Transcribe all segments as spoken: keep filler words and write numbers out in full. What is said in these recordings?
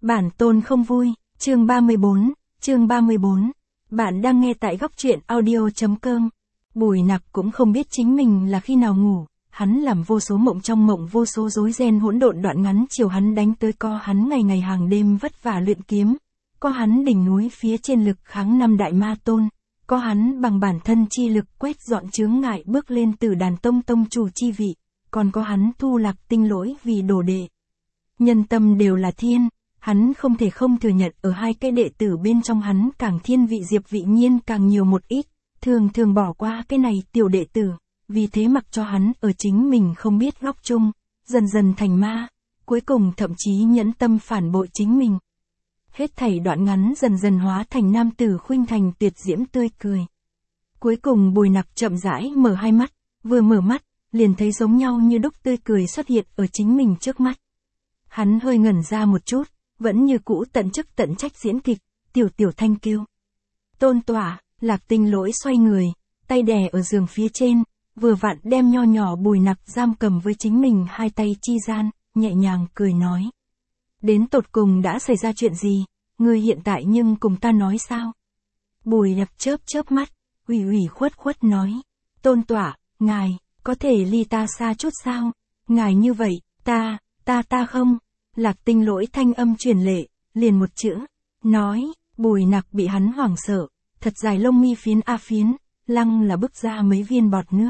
Bản tôn không vui, chương ba mươi bốn, chương ba mươi bốn. Bạn đang nghe tại góc truyện audio chấm com. Bùi Nặc cũng không biết chính mình là khi nào ngủ, hắn làm vô số mộng trong mộng vô số rối ren hỗn độn đoạn ngắn chiều hắn đánh tới co hắn ngày ngày hàng đêm vất vả luyện kiếm, có hắn đỉnh núi phía trên lực kháng năm đại ma tôn, có hắn bằng bản thân chi lực quét dọn chướng ngại bước lên từ đàn tông tông chủ chi vị, còn có hắn thu Lạc Tinh Lỗi vì đồ đệ. Nhân tâm đều là thiên. Hắn không thể không thừa nhận ở hai cái đệ tử bên trong hắn càng thiên vị Diệp Vị Nhiên càng nhiều một ít, thường thường bỏ qua cái này tiểu đệ tử, vì thế mặc cho hắn ở chính mình không biết góc chung, dần dần thành ma, cuối cùng thậm chí nhẫn tâm phản bội chính mình. Hết thảy đoạn ngắn dần dần hóa thành nam tử khuynh thành tuyệt diễm tươi cười. Cuối cùng Bùi Nặc chậm rãi mở hai mắt, vừa mở mắt, liền thấy giống nhau như đúc tươi cười xuất hiện ở chính mình trước mắt. Hắn hơi ngẩn ra một chút, vẫn như cũ tận chức tận trách diễn kịch, tiểu tiểu thanh kêu. Tôn tỏa, Lạc Tinh Lỗi xoay người, tay đè ở giường phía trên, vừa vặn đem nho nhỏ Bùi Nặc giam cầm với chính mình hai tay chi gian, nhẹ nhàng cười nói. Đến tột cùng đã xảy ra chuyện gì, ngươi hiện tại nhưng cùng ta nói sao? Bùi Nặc chớp chớp mắt, ủy ủy khuất khuất nói. Tôn tỏa, ngài, có thể ly ta xa chút sao? Ngài như vậy, ta, ta ta không. Lạc Tinh Lỗi thanh âm truyền lệ, liền một chữ, nói. Bùi Nặc bị hắn hoảng sợ, thật dài lông mi phiến a phiến, lăng là bứt ra mấy viên bọt nước.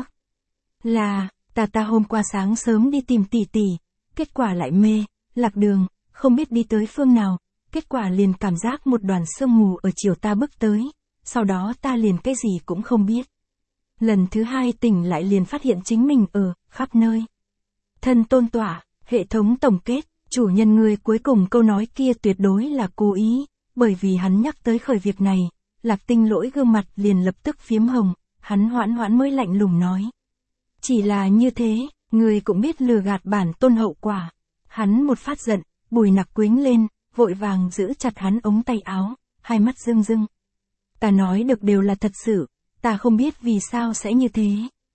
Là, ta ta hôm qua sáng sớm đi tìm tỷ tỷ, kết quả lại mê, lạc đường, không biết đi tới phương nào, kết quả liền cảm giác một đoàn sương mù ở chiều ta bước tới, sau đó ta liền cái gì cũng không biết. Lần thứ hai tỉnh lại liền phát hiện chính mình ở khắp nơi. Thân tôn tỏa, hệ thống tổng kết. Chủ nhân người cuối cùng câu nói kia tuyệt đối là cố ý, bởi vì hắn nhắc tới khởi việc này, Lạc Tinh Lỗi gương mặt liền lập tức phiếm hồng, hắn hoãn hoãn mới lạnh lùng nói. Chỉ là như thế, người cũng biết lừa gạt bản tôn hậu quả. Hắn một phát giận, Bùi Nặc quĩnh lên, vội vàng giữ chặt hắn ống tay áo, hai mắt rưng rưng. Ta nói được đều là thật sự, ta không biết vì sao sẽ như thế.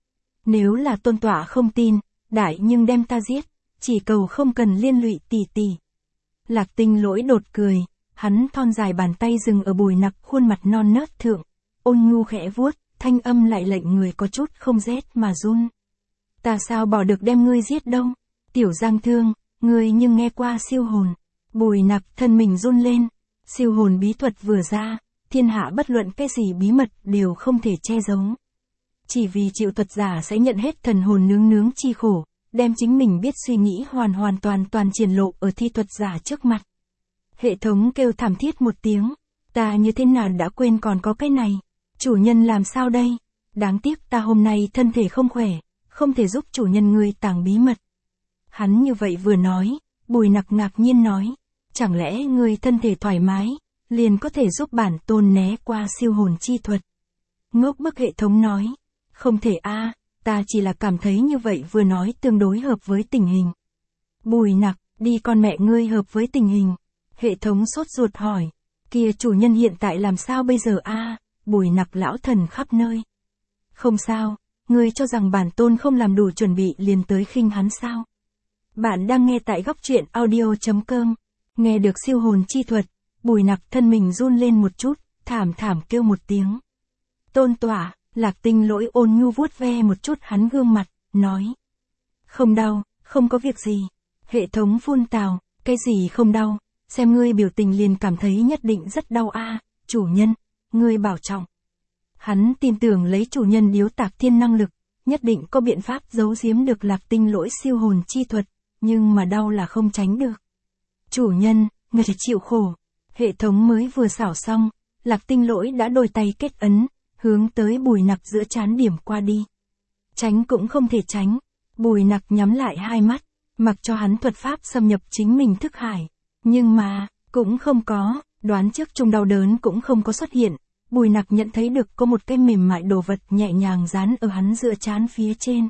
Nếu là tôn tỏa không tin, đại nhưng đem ta giết. Chỉ cầu không cần liên lụy tỷ tỷ. Lạc Tinh Lỗi đột cười, hắn thon dài bàn tay dừng ở Bùi Nặc khuôn mặt non nớt thượng, ôn nhu khẽ vuốt, thanh âm lại lệnh người có chút không rét mà run. Ta sao bỏ được đem ngươi giết đâu? Tiểu Giang Thương, ngươi nhưng nghe qua siêu hồn. Bùi Nặc thân mình run lên, siêu hồn bí thuật vừa ra, thiên hạ bất luận cái gì bí mật đều không thể che giấu. Chỉ vì chịu thuật giả sẽ nhận hết thần hồn nướng nướng chi khổ. Đem chính mình biết suy nghĩ hoàn hoàn toàn toàn triển lộ ở thi thuật giả trước mặt. Hệ thống kêu thảm thiết một tiếng, ta như thế nào đã quên còn có cái này, chủ nhân làm sao đây, đáng tiếc ta hôm nay thân thể không khỏe, không thể giúp chủ nhân ngươi tàng bí mật. Hắn như vậy vừa nói, Bùi Nặc ngạc nhiên nói, chẳng lẽ ngươi thân thể thoải mái, liền có thể giúp bản tôn né qua siêu hồn chi thuật. Ngốc bức hệ thống nói, không thể a. Ta chỉ là cảm thấy như vậy vừa nói tương đối hợp với tình hình. Bùi Nặc, đi con mẹ ngươi hợp với tình hình. Hệ thống sốt ruột hỏi, kia chủ nhân hiện tại làm sao bây giờ a? À, Bùi Nặc lão thần khắp nơi. Không sao, ngươi cho rằng bản tôn không làm đủ chuẩn bị liền tới khinh hắn sao? Bạn đang nghe tại góc truyện audio chấm com. Nghe được siêu hồn chi thuật, Bùi Nặc thân mình run lên một chút, thảm thảm kêu một tiếng. Tôn tỏa. Lạc Tinh Lỗi ôn nhu vuốt ve một chút hắn gương mặt, nói. Không đau, không có việc gì. Hệ thống phun tào, cái gì không đau, xem ngươi biểu tình liền cảm thấy nhất định rất đau a. Chủ nhân, ngươi bảo trọng. Hắn tin tưởng lấy chủ nhân điếu tạc thiên năng lực, nhất định có biện pháp giấu giếm được Lạc Tinh Lỗi siêu hồn chi thuật, nhưng mà đau là không tránh được. Chủ nhân, người chịu khổ. Hệ thống mới vừa xảo xong, Lạc Tinh Lỗi đã đôi tay kết ấn. Hướng tới Bùi Nặc giữa trán điểm qua đi. Tránh cũng không thể tránh. Bùi Nặc nhắm lại hai mắt, mặc cho hắn thuật pháp xâm nhập chính mình thức hải. Nhưng mà, cũng không có, đoán trước chung đau đớn cũng không có xuất hiện. Bùi Nặc nhận thấy được có một cái mềm mại đồ vật nhẹ nhàng dán ở hắn giữa trán phía trên.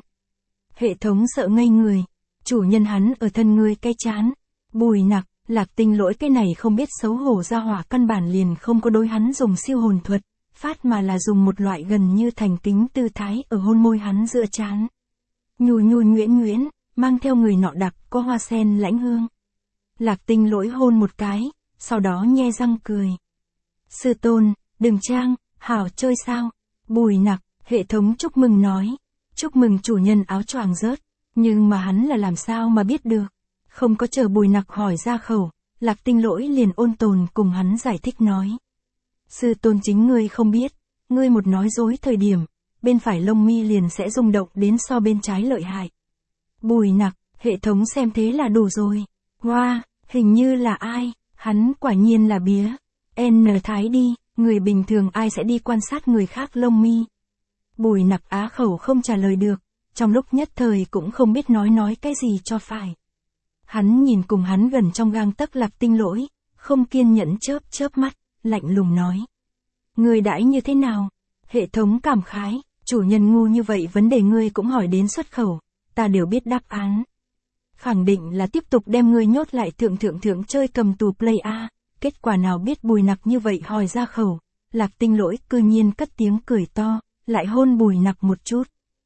Hệ thống sợ ngây người. Chủ nhân hắn ở thân ngươi cái trán. Bùi Nặc, Lạc Tinh Lỗi cái này không biết xấu hổ ra hỏa căn bản liền không có đối hắn dùng siêu hồn thuật. Phát mà là dùng một loại gần như thành kính tư thái ở hôn môi hắn giữa trán. Nhù nhù nhuyễn nhuyễn, mang theo người nọ đặc có hoa sen lãnh hương. Lạc Tinh Lỗi hôn một cái, sau đó nhe răng cười. Sư tôn, đừng trang, hảo chơi sao? Bùi Nặc, hệ thống chúc mừng nói. Chúc mừng chủ nhân áo choàng rớt, nhưng mà hắn là làm sao mà biết được? Không có chờ Bùi Nặc hỏi ra khẩu, Lạc Tinh Lỗi liền ôn tồn cùng hắn giải thích nói. Sư tôn chính ngươi không biết, ngươi một nói dối thời điểm, bên phải lông mi liền sẽ rung động đến so bên trái lợi hại. Bùi Nặc, hệ thống xem thế là đủ rồi. Wow, hình như là ai, hắn quả nhiên là bía. N thái đi, người bình thường ai sẽ đi quan sát người khác lông mi. Bùi Nặc á khẩu không trả lời được, trong lúc nhất thời cũng không biết nói nói cái gì cho phải. Hắn nhìn cùng hắn gần trong gang tấc Lạc Tinh Lỗi, không kiên nhẫn chớp chớp mắt, lạnh lùng nói. Người đãi như thế nào? Hệ thống cảm khái, chủ nhân ngu như vậy vấn đề ngươi cũng hỏi đến xuất khẩu, ta đều biết đáp án. Khẳng định là tiếp tục đem ngươi nhốt lại thượng thượng thượng chơi cầm tù play a. Kết quả nào biết Bùi Nặc như vậy hỏi ra khẩu, Lạc Tinh Lỗi cư nhiên cất tiếng cười to, lại hôn Bùi Nặc một chút.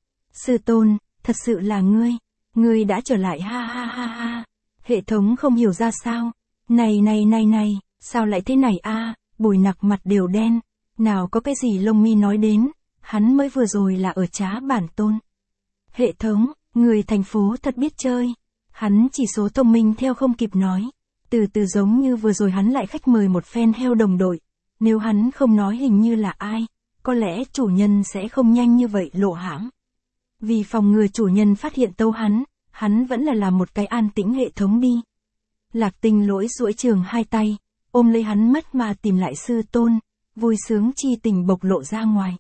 Sư tôn, thật sự là ngươi, ngươi đã trở lại ha ha ha ha. Hệ thống không hiểu ra sao, này này này này, sao lại thế này a? Bùi Nặc mặt đều đen, nào có cái gì lông mi nói đến, hắn mới vừa rồi là ở trá bản tôn. Hệ thống, người thành phố thật biết chơi, hắn chỉ số thông minh theo không kịp nói. Từ từ giống như vừa rồi hắn lại khách mời một phen heo đồng đội, nếu hắn không nói hình như là ai, có lẽ chủ nhân sẽ không nhanh như vậy lộ hãm. Vì phòng ngừa chủ nhân phát hiện tâu hắn, hắn vẫn là làm một cái an tĩnh hệ thống đi. Lạc Tinh Lỗi duỗi trường hai tay, ôm lấy hắn mất mà tìm lại sư tôn, vui sướng chi tình bộc lộ ra ngoài.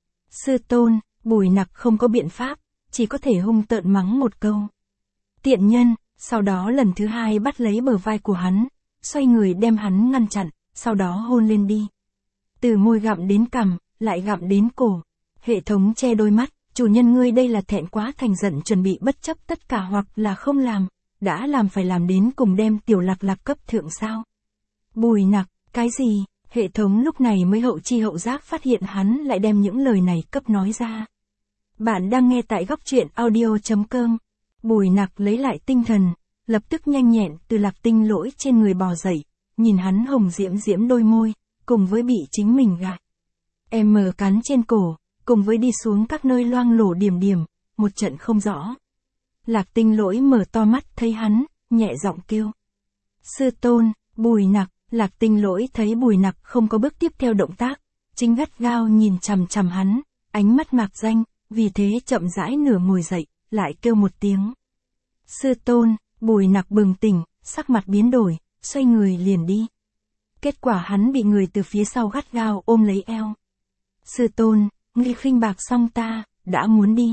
Sư tôn, Bùi Nặc không có biện pháp, chỉ có thể hung tợn mắng một câu. Tiện nhân, sau đó lần thứ hai bắt lấy bờ vai của hắn, xoay người đem hắn ngăn chặn, sau đó hôn lên đi. Từ môi gặm đến cằm, lại gặm đến cổ. Hệ thống che đôi mắt, chủ nhân ngươi đây là thẹn quá thành giận chuẩn bị bất chấp tất cả hoặc là không làm, đã làm phải làm đến cùng đem tiểu Lạc Lạc cấp thượng sao. Bùi Nặc, cái gì? Hệ thống lúc này mới hậu chi hậu giác phát hiện hắn lại đem những lời này cấp nói ra. Bạn đang nghe tại góc truyện audio chấm com. Bùi Nặc lấy lại tinh thần, lập tức nhanh nhẹn từ Lạc Tinh Lỗi trên người bò dậy, nhìn hắn hồng diễm diễm đôi môi, cùng với bị chính mình gạt. Em mờ cắn trên cổ, cùng với đi xuống các nơi loang lổ điểm điểm, một trận không rõ. Lạc Tinh Lỗi mở to mắt thấy hắn, nhẹ giọng kêu. Sư tôn, Bùi Nặc. Lạc Tinh Lỗi thấy Bùi Nặc không có bước tiếp theo động tác, chính gắt gao nhìn chằm chằm hắn, ánh mắt mạc danh, vì thế chậm rãi nửa ngồi dậy, lại kêu một tiếng. Sư tôn, Bùi Nặc bừng tỉnh, sắc mặt biến đổi, xoay người liền đi. Kết quả hắn bị người từ phía sau gắt gao ôm lấy eo. Sư tôn, ngươi khinh bạc xong ta, đã muốn đi.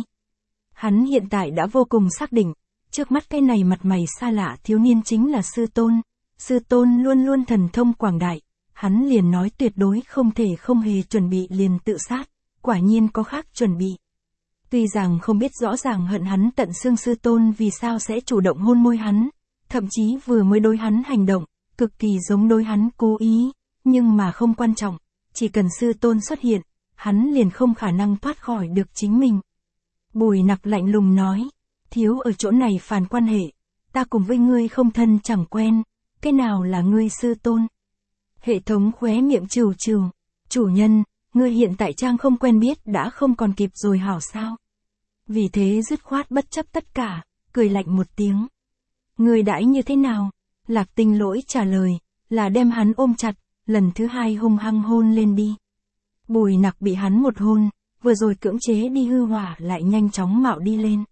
Hắn hiện tại đã vô cùng xác định, trước mắt cái này mặt mày xa lạ thiếu niên chính là sư tôn. Sư tôn luôn luôn thần thông quảng đại, hắn liền nói tuyệt đối không thể không hề chuẩn bị liền tự sát, quả nhiên có khác chuẩn bị. Tuy rằng không biết rõ ràng hận hắn tận xương sư tôn vì sao sẽ chủ động hôn môi hắn, thậm chí vừa mới đối hắn hành động, cực kỳ giống đối hắn cố ý, nhưng mà không quan trọng, chỉ cần sư tôn xuất hiện, hắn liền không khả năng thoát khỏi được chính mình. Bùi Nặc lạnh lùng nói, thiếu ở chỗ này phản quan hệ, ta cùng với ngươi không thân chẳng quen. Cái nào là ngươi sư tôn? Hệ thống khóe miệng trừ trừ. Chủ nhân, ngươi hiện tại trang không quen biết đã không còn kịp rồi hảo sao? Vì thế dứt khoát bất chấp tất cả, cười lạnh một tiếng. Ngươi đãi như thế nào? Lạc Tinh Lỗi trả lời, là đem hắn ôm chặt, lần thứ hai hung hăng hôn lên đi. Bùi Nặc bị hắn một hôn, vừa rồi cưỡng chế đi hư hỏa lại nhanh chóng mạo đi lên.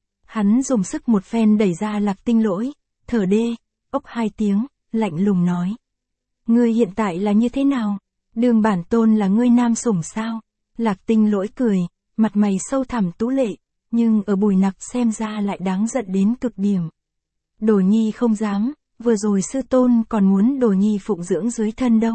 Hắn dùng sức một phen đẩy ra Lạc Tinh Lỗi, thở đê. Ốc hai tiếng, lạnh lùng nói. Ngươi hiện tại là như thế nào? Đường bản tôn là ngươi nam sủng sao? Lạc Tinh Lỗi cười, mặt mày sâu thẳm tú lệ, nhưng ở Bùi Nặc xem ra lại đáng giận đến cực điểm. Đồ nhi không dám, vừa rồi sư tôn còn muốn đồ nhi phụng dưỡng dưới thân đâu.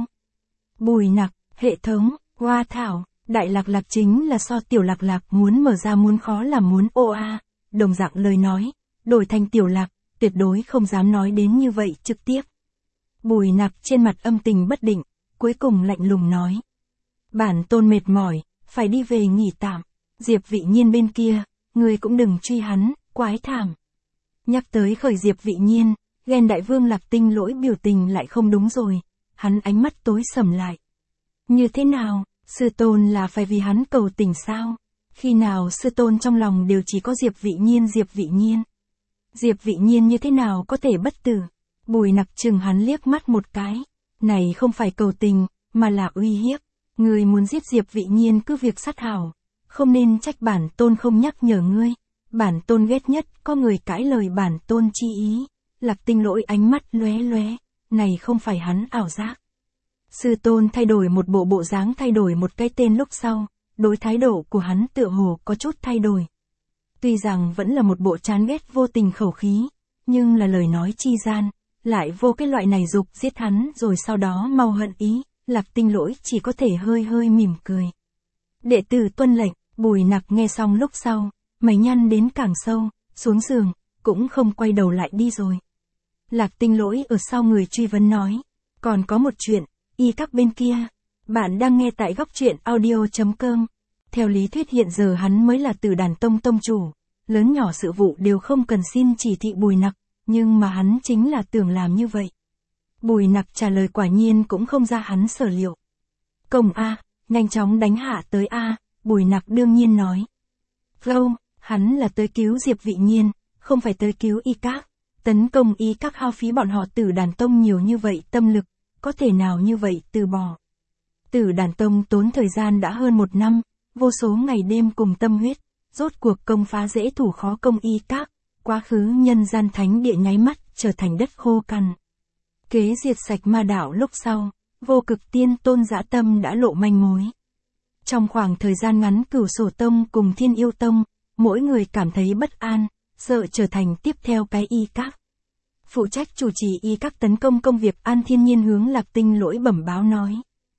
Bùi Nặc, hệ thống, hoa thảo, đại Lạc Lạc chính là so tiểu Lạc Lạc muốn mở ra muốn khó là muốn ô a, đồng dạng lời nói, đổi thành tiểu Lạc. Tuyệt đối không dám nói đến như vậy trực tiếp. Bùi Nặc trên mặt âm tình bất định, cuối cùng lạnh lùng nói. Bản tôn mệt mỏi, phải đi về nghỉ tạm. Diệp Vị Nhiên bên kia, người cũng đừng truy hắn, quái thảm. Nhắc tới khởi Diệp Vị Nhiên, Ghen đại vương Lạc Tinh Lỗi biểu tình lại không đúng rồi, hắn ánh mắt tối sầm lại. Như thế nào, sư tôn là phải vì hắn cầu tình sao? Khi nào sư tôn trong lòng đều chỉ có Diệp Vị Nhiên Diệp Vị Nhiên. Diệp Vị Nhiên như thế nào có thể bất tử? Bùi Nặc chừng hắn liếc mắt một cái. Này không phải cầu tình, mà là uy hiếp. Ngươi muốn giết Diệp Vị Nhiên cứ việc sát hảo. Không nên trách bản tôn không nhắc nhở ngươi. Bản tôn ghét nhất có người cãi lời bản tôn chi ý. Lạc Tinh Lỗi ánh mắt lóe lóe. Này không phải hắn ảo giác. Sư tôn thay đổi một bộ bộ dáng thay đổi một cái tên lúc sau. Đối thái độ của hắn tựa hồ có chút thay đổi. Tuy rằng vẫn là một bộ chán ghét vô tình khẩu khí, nhưng là lời nói chi gian, lại vô cái loại này dục giết hắn rồi sau đó mau hận ý, Lạc Tinh Lỗi chỉ có thể hơi hơi mỉm cười. Đệ tử tuân lệnh, Bùi Nặc nghe xong lúc sau, mày nhăn đến càng sâu, xuống giường, cũng không quay đầu lại đi rồi. Lạc Tinh Lỗi ở sau người truy vấn nói, còn có một chuyện, y các bên kia, bạn đang nghe tại góc truyện audio chấm com. Theo lý thuyết hiện giờ hắn mới là Tử Đàn Tông tông chủ, lớn nhỏ sự vụ đều không cần xin chỉ thị Bùi Nặc, nhưng mà hắn chính là tưởng làm như vậy. Bùi Nặc trả lời quả nhiên cũng không ra hắn sở liệu. Công A, nhanh chóng đánh hạ tới A, Bùi Nặc đương nhiên nói. Không, hắn là tới cứu Diệp Vị Nhiên, không phải tới cứu y các. Tấn công y các hao phí bọn họ Tử Đàn Tông nhiều như vậy tâm lực, có thể nào như vậy từ bỏ. Tử Đàn Tông tốn thời gian đã hơn một năm, vô số ngày đêm cùng tâm huyết, rốt cuộc công phá dễ thủ khó công y các, quá khứ nhân gian thánh địa nháy mắt trở thành đất khô cằn. Kế diệt sạch ma đạo lúc sau, Vô Cực Tiên Tôn dã tâm đã lộ manh mối. Trong khoảng thời gian ngắn Cửu Sổ Tông cùng Thiên Yêu Tông, mỗi người cảm thấy bất an, sợ trở thành tiếp theo cái y các. Phụ trách chủ trì y các tấn công công việc An Thiên Nhiên hướng Lạc Tinh Lỗi bẩm báo nói.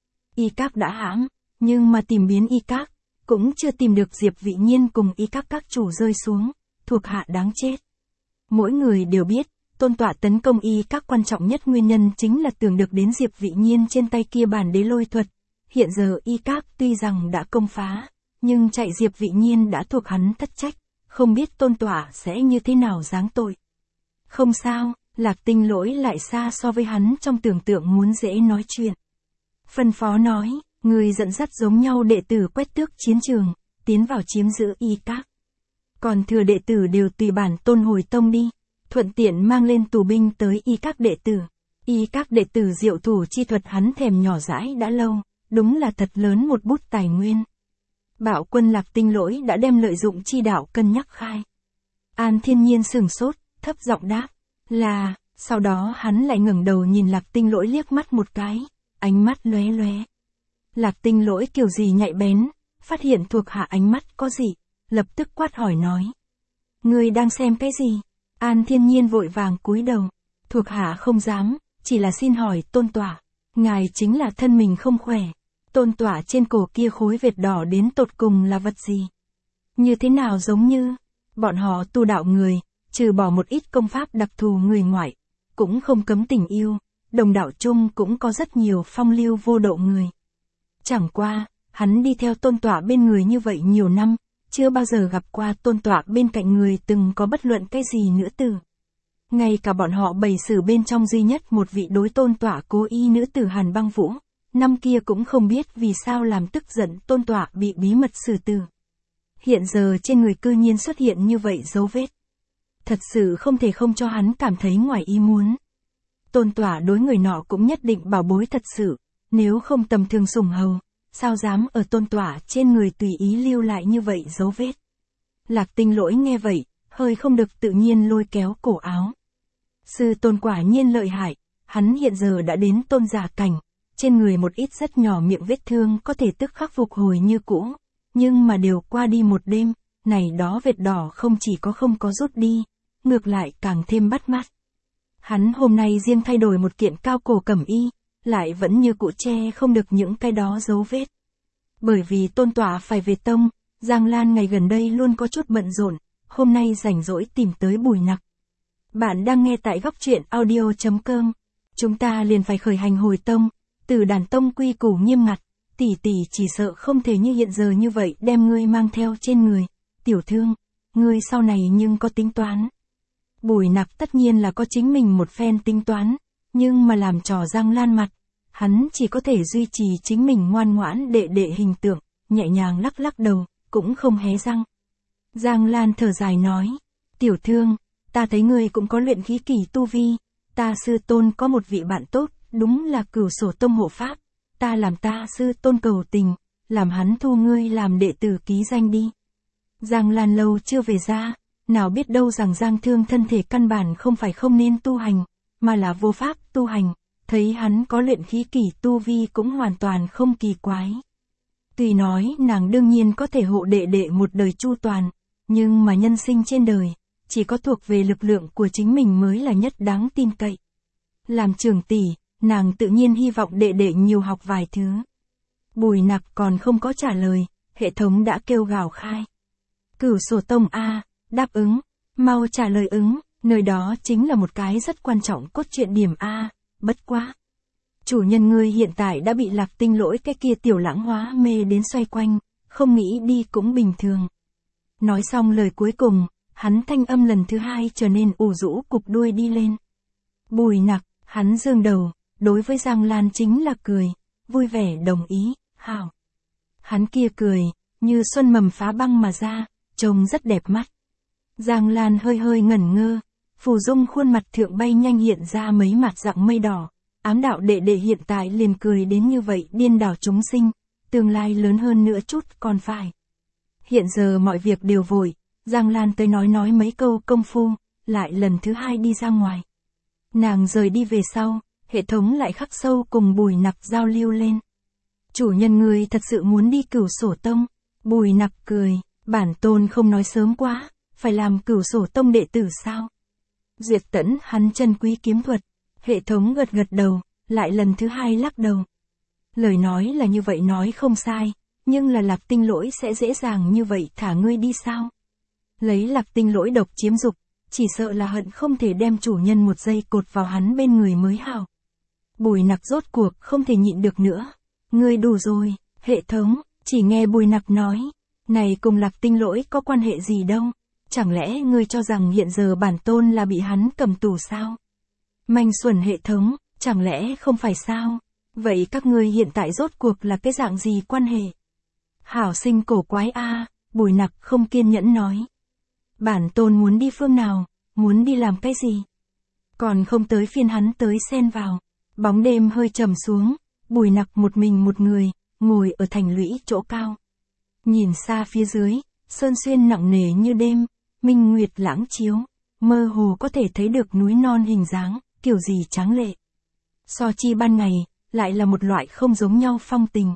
Y các đã hãm, nhưng mà tìm biến y các, cũng chưa tìm được Diệp Vị Nhiên cùng y các các chủ rơi xuống, thuộc hạ đáng chết. Mỗi người đều biết, Tôn tọa tấn công y các quan trọng nhất nguyên nhân chính là tưởng được đến Diệp Vị Nhiên trên tay kia bản đế lôi thuật. Hiện giờ y các tuy rằng đã công phá, nhưng chạy Diệp Vị Nhiên đã thuộc hắn thất trách, không biết Tôn tọa sẽ như thế nào giáng tội. Không sao, Lạc Tinh Lỗi lại xa so với hắn trong tưởng tượng muốn dễ nói chuyện. Phân phó nói, người dẫn dắt giống nhau đệ tử quét tước chiến trường, tiến vào chiếm giữ y các. Còn thừa đệ tử đều tùy bản tôn hồi tông đi, thuận tiện mang lên tù binh tới y các đệ tử. Y các đệ tử diệu thủ chi thuật hắn thèm nhỏ dãi đã lâu, đúng là thật lớn một bút tài nguyên. Bạo quân Lạc Tinh Lỗi đã đem lợi dụng chi đạo cân nhắc khai. An Thiên Nhiên sửng sốt, thấp giọng đáp, là, sau đó hắn lại ngẩng đầu nhìn Lạc Tinh Lỗi liếc mắt một cái, ánh mắt lóe lóe. Lạc Tinh Lỗi kiểu gì nhạy bén, phát hiện thuộc hạ ánh mắt có gì, lập tức quát hỏi nói. Ngươi đang xem cái gì? An Thiên Nhiên vội vàng cúi đầu, thuộc hạ không dám, chỉ là xin hỏi Tôn tọa, ngài chính là thân mình không khỏe, Tôn tọa trên cổ kia khối vệt đỏ đến tột cùng là vật gì? Như thế nào giống như, bọn họ tu đạo người, trừ bỏ một ít công pháp đặc thù người ngoại, cũng không cấm tình yêu, đồng đạo chung cũng có rất nhiều phong lưu vô độ người. Chẳng qua, hắn đi theo Tôn tọa bên người như vậy nhiều năm, chưa bao giờ gặp qua Tôn tọa bên cạnh người từng có bất luận cái gì nữa từ. Ngay cả bọn họ bày sử bên trong duy nhất một vị đối Tôn tọa cố ý nữ tử Hàn Băng Vũ, năm kia cũng không biết vì sao làm tức giận Tôn tọa bị bí mật xử tử. Hiện giờ trên người cư nhiên xuất hiện như vậy dấu vết. Thật sự không thể không cho hắn cảm thấy ngoài ý muốn. Tôn tọa đối người nọ cũng nhất định bảo bối thật sự, nếu không tầm thường sủng hầu, sao dám ở Tôn tọa trên người tùy ý lưu lại như vậy dấu vết. Lạc Tinh Lỗi nghe vậy, hơi không được tự nhiên lôi kéo cổ áo. Sư Tôn quả nhiên lợi hại, hắn hiện giờ đã đến tôn giả cảnh, trên người một ít rất nhỏ miệng vết thương có thể tức khắc phục hồi như cũ, nhưng mà đều qua đi một đêm, này đó vệt đỏ không chỉ có không có rút đi, ngược lại càng thêm bắt mắt. Hắn hôm nay riêng thay đổi một kiện cao cổ cẩm y, lại vẫn như cũ che không được những cái đó dấu vết. Bởi vì Tôn tọa phải về tông, Giang Lan ngày gần đây luôn có chút bận rộn, hôm nay rảnh rỗi tìm tới Bùi Nặc. Bạn đang nghe tại góc truyện audio chấm com. Chúng ta liền phải khởi hành hồi tông, Tử Đàn Tông quy củ nghiêm ngặt, tỷ tỷ chỉ sợ không thể như hiện giờ như vậy đem ngươi mang theo trên người. Tiểu Thương, ngươi sau này nhưng có tính toán. Bùi Nặc tất nhiên là có chính mình một phen tính toán, nhưng mà làm trò Giang Lan mặt, hắn chỉ có thể duy trì chính mình ngoan ngoãn đệ đệ hình tượng, nhẹ nhàng lắc lắc đầu, cũng không hé răng. Giang Lan thở dài nói, tiểu thương, ta thấy ngươi cũng có luyện khí kỳ tu vi, ta sư tôn có một vị bạn tốt, đúng là Cửu Sổ Tông hộ pháp, ta làm ta sư tôn cầu tình, làm hắn thu ngươi làm đệ tử ký danh đi. Giang Lan lâu chưa về ra, nào biết đâu rằng Giang Thương thân thể căn bản không phải không nên tu hành, mà là vô pháp tu hành, thấy hắn có luyện khí kỳ tu vi cũng hoàn toàn không kỳ quái. Tuy nói nàng đương nhiên có thể hộ đệ đệ một đời chu toàn, nhưng mà nhân sinh trên đời, chỉ có thuộc về lực lượng của chính mình mới là nhất đáng tin cậy. Làm trưởng tỷ, nàng tự nhiên hy vọng đệ đệ nhiều học vài thứ. Bùi Nặc còn không có trả lời, hệ thống đã kêu gào khai. Cửu Sổ Tông A, đáp ứng, mau trả lời ứng, nơi đó chính là một cái rất quan trọng cốt truyện điểm A, bất quá. Chủ nhân ngươi hiện tại đã bị Lạc Tinh Lỗi cái kia tiểu lãng hóa mê đến xoay quanh, không nghĩ đi cũng bình thường. Nói xong lời cuối cùng, hắn thanh âm lần thứ hai trở nên ủ rũ cục đuôi đi lên. Bùi Nặc, hắn giương đầu, đối với Giang Lan chính là cười, vui vẻ đồng ý, hảo. Hắn kia cười, như xuân mầm phá băng mà ra, trông rất đẹp mắt. Giang Lan hơi hơi ngẩn ngơ, phù dung khuôn mặt thượng bay nhanh hiện ra mấy mặt dạng mây đỏ, ám đạo đệ đệ hiện tại liền cười đến như vậy điên đảo chúng sinh, tương lai lớn hơn nữa chút còn phải. Hiện giờ mọi việc đều vội, Giang Lan tới nói nói mấy câu công phu, lại lần thứ hai đi ra ngoài. Nàng rời đi về sau, hệ thống lại khắc sâu cùng Bùi Nặc giao lưu lên. Chủ nhân người thật sự muốn đi Cửu Sổ Tông, Bùi Nặc cười, bản tôn không nói sớm quá, phải làm Cửu Sổ Tông đệ tử sao? Duyệt tẫn hắn chân quý kiếm thuật, hệ thống gật gật đầu, lại lần thứ hai lắc đầu. Lời nói là như vậy nói không sai, nhưng là Lạc Tinh Lỗi sẽ dễ dàng như vậy thả ngươi đi sao? Lấy Lạc Tinh Lỗi độc chiếm dục, chỉ sợ là hận không thể đem chủ nhân một giây cột vào hắn bên người mới hảo. Bùi Nặc rốt cuộc không thể nhịn được nữa. Ngươi đủ rồi, hệ thống, chỉ nghe Bùi Nặc nói. Này cùng Lạc Tinh Lỗi có quan hệ gì đâu? Chẳng lẽ ngươi cho rằng hiện giờ bản tôn là bị hắn cầm tù sao? Manh xuẩn hệ thống, chẳng lẽ không phải sao? Vậy các ngươi hiện tại rốt cuộc là cái dạng gì quan hệ? Hảo sinh cổ quái a, Bùi Nặc không kiên nhẫn nói. Bản tôn muốn đi phương nào, muốn đi làm cái gì? Còn không tới phiên hắn tới xen vào. Bóng đêm hơi trầm xuống, Bùi Nặc một mình một người, ngồi ở thành lũy chỗ cao. Nhìn xa phía dưới, sơn xuyên nặng nề như đêm, minh nguyệt lãng chiếu, mơ hồ có thể thấy được núi non hình dáng, kiểu gì tráng lệ. So chi ban ngày, lại là một loại không giống nhau phong tình.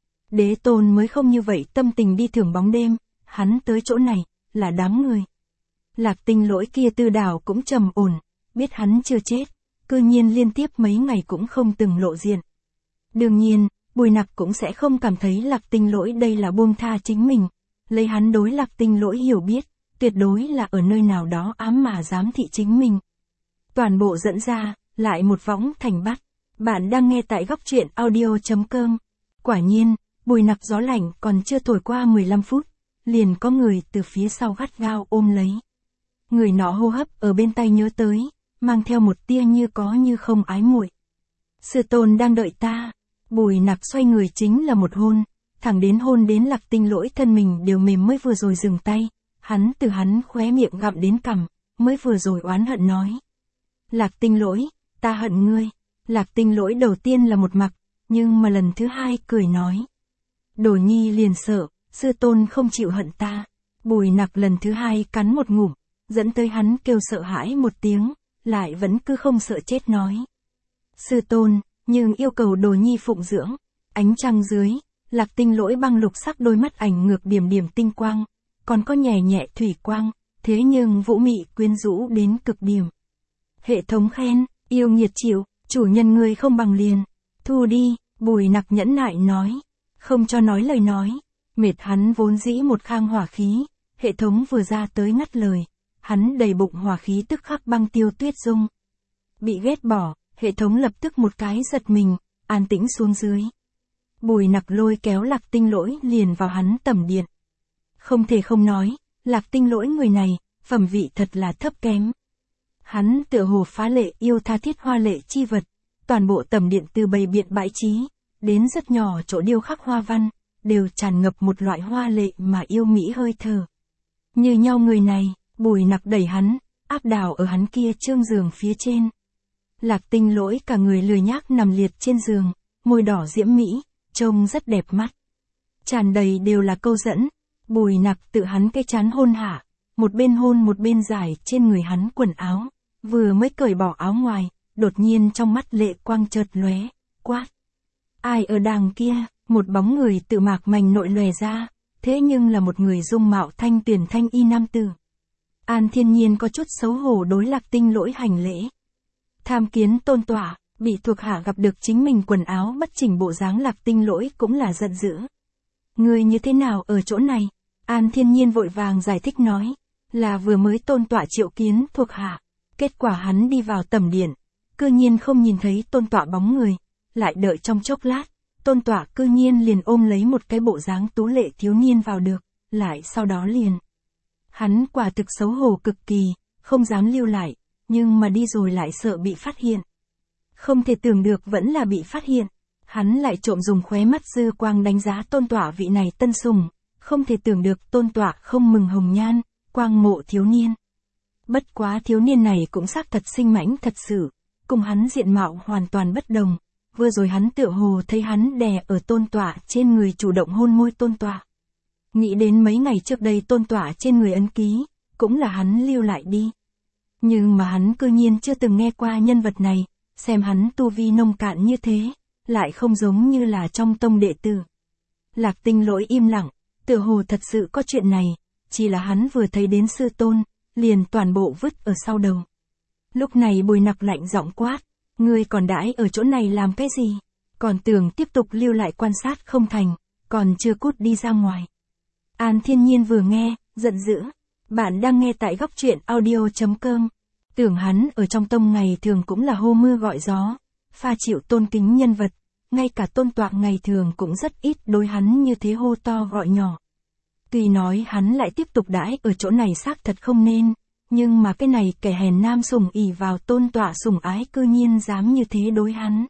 Đế tôn mới không như vậy tâm tình đi thưởng bóng đêm, hắn tới chỗ này, là đám người. Lạc Tinh Lỗi kia tư đảo cũng trầm ổn, biết hắn chưa chết, cư nhiên liên tiếp mấy ngày cũng không từng lộ diện. Đương nhiên, Bùi Nặc cũng sẽ không cảm thấy Lạc Tinh Lỗi đây là buông tha chính mình, lấy hắn đối Lạc Tinh Lỗi hiểu biết, tuyệt đối là ở nơi nào đó ám mà giám thị chính mình. Toàn bộ dẫn ra, lại một võng thành bắt. Bạn đang nghe tại góc truyện audio chấm com. Quả nhiên, Bùi Nặc gió lạnh còn chưa thổi qua mười lăm phút, liền có người từ phía sau gắt gao ôm lấy. Người nọ hô hấp ở bên tay nhớ tới, mang theo một tia như có như không ái muội. Sư tôn đang đợi ta. Bùi Nặc xoay người chính là một hôn, thẳng đến hôn đến Lạc Tinh Lỗi thân mình đều mềm mới vừa rồi dừng tay, hắn từ hắn khóe miệng gặm đến cằm, mới vừa rồi oán hận nói. Lạc Tinh Lỗi, ta hận ngươi. Lạc Tinh Lỗi đầu tiên là một mặc, nhưng mà lần thứ hai cười nói. Đồ nhi liền sợ, sư tôn không chịu hận ta. Bùi Nặc lần thứ hai cắn một ngụm, dẫn tới hắn kêu sợ hãi một tiếng, lại vẫn cứ không sợ chết nói. Sư tôn, nhưng yêu cầu đồ nhi phụng dưỡng. Ánh trăng dưới, Lạc Tinh Lỗi băng lục sắc đôi mắt ảnh ngược điểm điểm tinh quang, còn có nhẹ nhẹ thủy quang, thế nhưng vũ mị quyến rũ đến cực điểm. Hệ thống khen, yêu nghiệt chịu, chủ nhân ngươi không bằng liền. Thu đi, Bùi Nặc nhẫn nại nói, không cho nói lời nói. Mệt hắn vốn dĩ một khang hỏa khí, hệ thống vừa ra tới ngắt lời, hắn đầy bụng hỏa khí tức khắc băng tiêu tuyết dung. Bị ghét bỏ, hệ thống lập tức một cái giật mình, an tĩnh xuống dưới. Bùi Nặc lôi kéo Lạc Tinh Lỗi liền vào hắn tầm điện. Không thể không nói, Lạc Tinh Lỗi người này, phẩm vị thật là thấp kém. Hắn tựa hồ phá lệ yêu tha thiết hoa lệ chi vật, toàn bộ tầm điện từ bày biện bãi trí, đến rất nhỏ chỗ điêu khắc hoa văn, đều tràn ngập một loại hoa lệ mà yêu mỹ hơi thở. Như nhau người này, Bùi Nặc đẩy hắn, áp đảo ở hắn kia trương giường phía trên. Lạc Tinh Lỗi cả người lười nhác nằm liệt trên giường, môi đỏ diễm mỹ, trông rất đẹp mắt. Tràn đầy đều là câu dẫn, Bùi Nặc tự hắn cái chán hôn hạ, một bên hôn một bên giải trên người hắn quần áo, vừa mới cởi bỏ áo ngoài, đột nhiên trong mắt lệ quang chợt lóe, quát. Ai ở đàng kia, một bóng người tự mạc mành nội lòe ra, thế nhưng là một người dung mạo thanh tuyển thanh y nam tử. An Thiên Nhiên có chút xấu hổ đối Lạc Tinh Lỗi hành lễ. Tham kiến tôn tọa, bị thuộc hạ gặp được chính mình quần áo bất chỉnh bộ dáng Lạc Tinh Lỗi cũng là giận dữ. Người như thế nào ở chỗ này? An Thiên Nhiên vội vàng giải thích nói, là vừa mới tôn tọa triệu kiến thuộc hạ. Kết quả hắn đi vào tẩm điện, cư nhiên không nhìn thấy tôn tọa bóng người, lại đợi trong chốc lát, tôn tọa cư nhiên liền ôm lấy một cái bộ dáng tú lệ thiếu niên vào được, lại sau đó liền. Hắn quả thực xấu hổ cực kỳ, không dám lưu lại, nhưng mà đi rồi lại sợ bị phát hiện. Không thể tưởng được vẫn là bị phát hiện, hắn lại trộm dùng khóe mắt dư quang đánh giá tôn tọa vị này tân sủng, không thể tưởng được tôn tọa không mừng hồng nhan, quang mộ thiếu niên. Bất quá thiếu niên này cũng xác thật sinh mãnh thật sự, cùng hắn diện mạo hoàn toàn bất đồng, vừa rồi hắn tựa hồ thấy hắn đè ở tôn tọa trên người chủ động hôn môi tôn tọa. Nghĩ đến mấy ngày trước đây tôn tọa trên người ấn ký, cũng là hắn lưu lại đi. Nhưng mà hắn cư nhiên chưa từng nghe qua nhân vật này, xem hắn tu vi nông cạn như thế, lại không giống như là trong tông đệ tử. Lạc Tinh Lỗi im lặng, tựa hồ thật sự có chuyện này, chỉ là hắn vừa thấy đến sư tôn, liền toàn bộ vứt ở sau đầu. Lúc này Bùi Nặc lạnh giọng quát, ngươi còn đãi ở chỗ này làm cái gì? Còn tưởng tiếp tục lưu lại quan sát không thành, còn chưa cút đi ra ngoài. An Thiên Nhiên vừa nghe, giận dữ. Bạn đang nghe tại góc truyện audio chấm com. Tưởng hắn ở trong tông ngày thường cũng là hô mưa gọi gió, pha chịu tôn kính nhân vật, ngay cả tôn tọa ngày thường cũng rất ít đối hắn như thế hô to gọi nhỏ. Tuy nói hắn lại tiếp tục đãi ở chỗ này xác thật không nên, nhưng mà cái này kẻ hèn nam sủng ỷ vào tôn tọa sủng ái cư nhiên dám như thế đối hắn.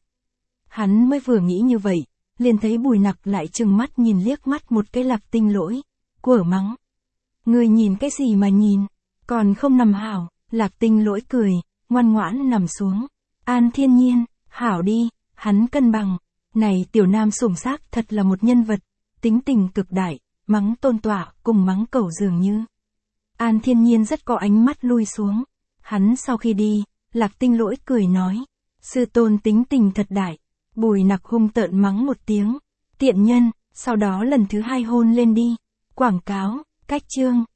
Hắn mới vừa nghĩ như vậy, liền thấy Bùi Nặc lại trừng mắt nhìn liếc mắt một cái Lạc Tinh Lỗi, quở mắng. Người nhìn cái gì mà nhìn, còn không nằm hảo. Lạc Tinh Lỗi cười, ngoan ngoãn nằm xuống. An Thiên Nhiên, hảo đi, hắn cân bằng. Này tiểu nam sủng xác thật là một nhân vật, tính tình cực đại, mắng tôn tọa cùng mắng cẩu dường như. An Thiên Nhiên rất có ánh mắt lui xuống. Hắn sau khi đi, Lạc Tinh Lỗi cười nói, sư tôn tính tình thật đại. Bùi Nặc hung tợn mắng một tiếng, tiện nhân, sau đó lần thứ hai hôn lên đi. Quảng cáo, cách chương.